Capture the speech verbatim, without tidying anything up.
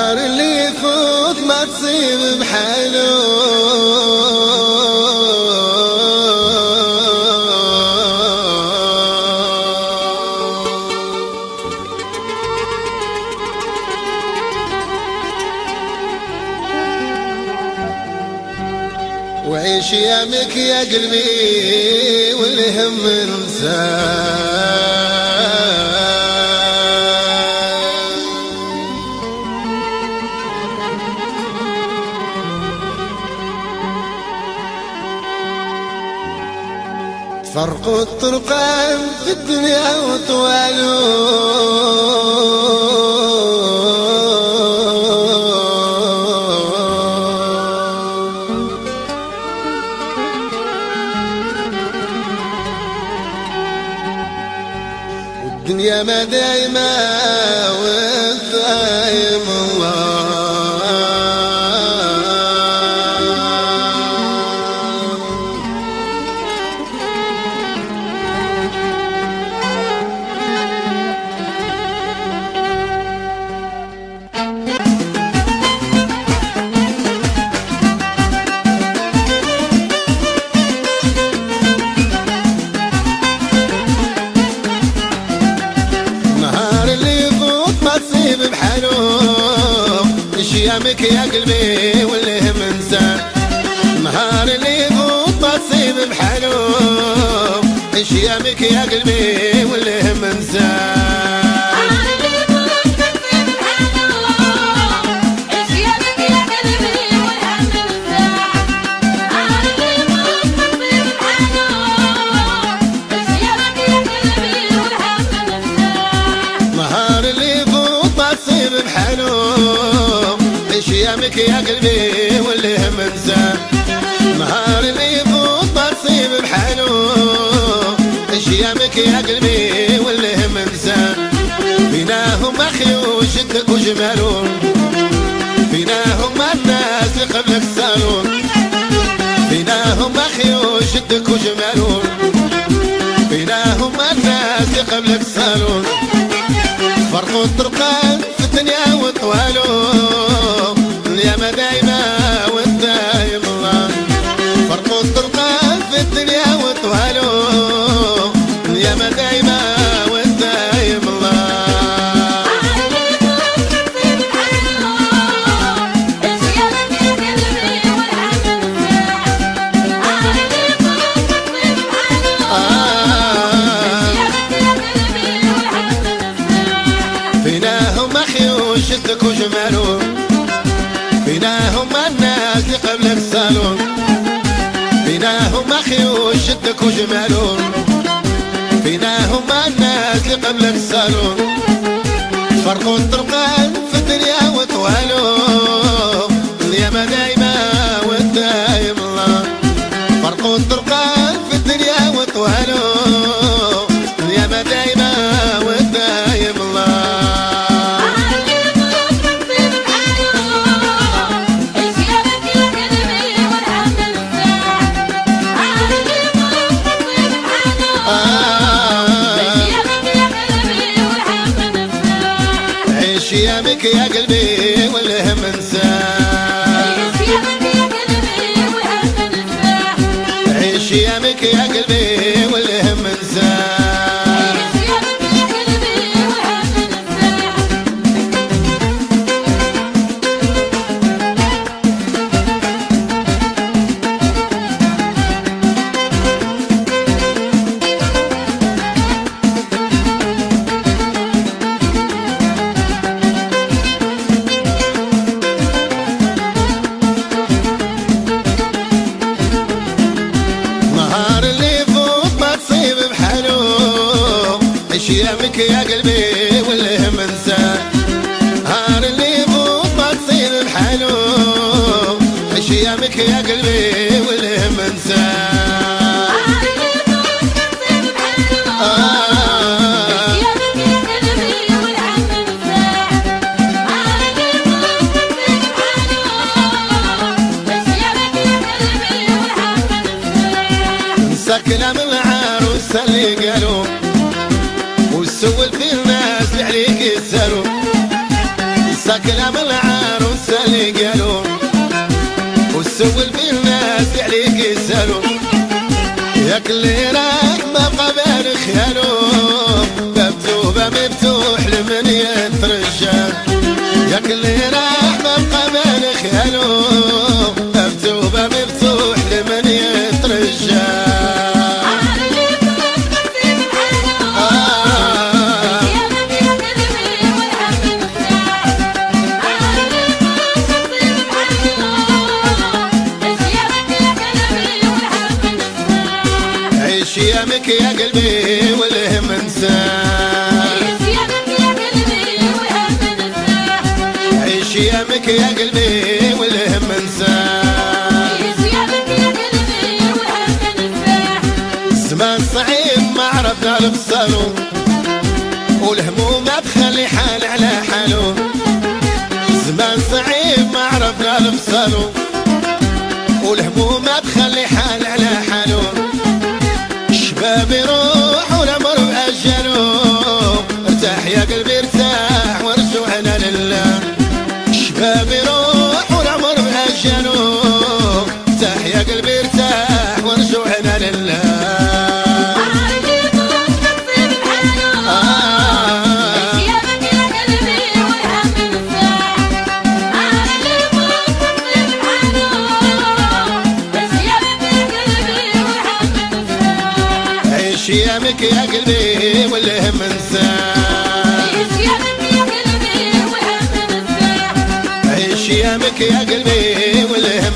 نهار اللي يفوت ما تصيب بحاله وعيش يامك يا قلبي والهم انساه. فرقوا الطرقان في الدنيا وطوالوا والدنيا ما دايمة والدايم الله. يامك يا قلبي والهم انساه. نهار اللي يفوت تصيب بحاله ايش يامك يا قلبي والهم انساه. يامك يا قلبي والهم انساه. نهار اللي يفوت تصيب بحاله ايش يامك يا قلبي والهم انساه. فيناهم اخي وشدك وجمالهم، فيناهم الناس اللي قبلك سالون، فيناهم اخي وشدك وجمالهم، فيناهم الناس اللي قبلك سالون. فرقوا الطرقان في الدنيا وطوالوا يا ما دايما والدايم الله. فرقوا الطرقان في الدنيا وطوالوا يا ما دايما والدايم الله. فيناهم اخي وشدك وجمالهم، فيناهم الناس اللي قبلك سالون، فيناهم اخي وشدك وجمالهم، فيناهم الناس اللي قبلك سالون. فرقوا الطرقان في الدنيا وطوالوا يا ما دايما والدايم الله. فرقوا الطرقان في الدنيا وطوالوا يا ما دايما والدايم الله. يامك يا قلبي والهم انساه. عيش يامك يا قلبي والهم انساه. يامك يا قلبي والهم انساه. نهار اللي يفوت ما تصير بحاله ايش يامك يا قلبي والهم انساه. انسى كلام العروس اللي قالوا وسول في الناس اللي عليك يسالوا. انسى كلام العروس اللي قالوا والسول في الناس عليك يسالوا ياك اللي راح ما قبل خيالو مكتوبة مفتوح لمن يترجى ياك اللي راح ما قبل خيالو مكتوبة مفتوح لمن يترجى يامك يا قلبي والهم انساه عيش يامك يا قلبي والهم انساه عيش يامك يا قلبي والهم انساه عيش يامك يا قلبي والهم انساه زمان صعيب ما عرفنا الفصلو والهموم ما تخلي حال على حالو زمان صعيب ما عرفنا الفصلو والهموم ما تخلي حال على حالو شباب يروح والعمر بأجله ارتاح يا قلبي ارتاح وارجوعنا لله شباب يروح والعمر بأجله ارتاح يا قلبي ارتاح وارجوعنا لله عيش يامك يا قلبي والهم انساه عيش يامك يا قلبي والهم انساه عيش يامك يا قلبي والهم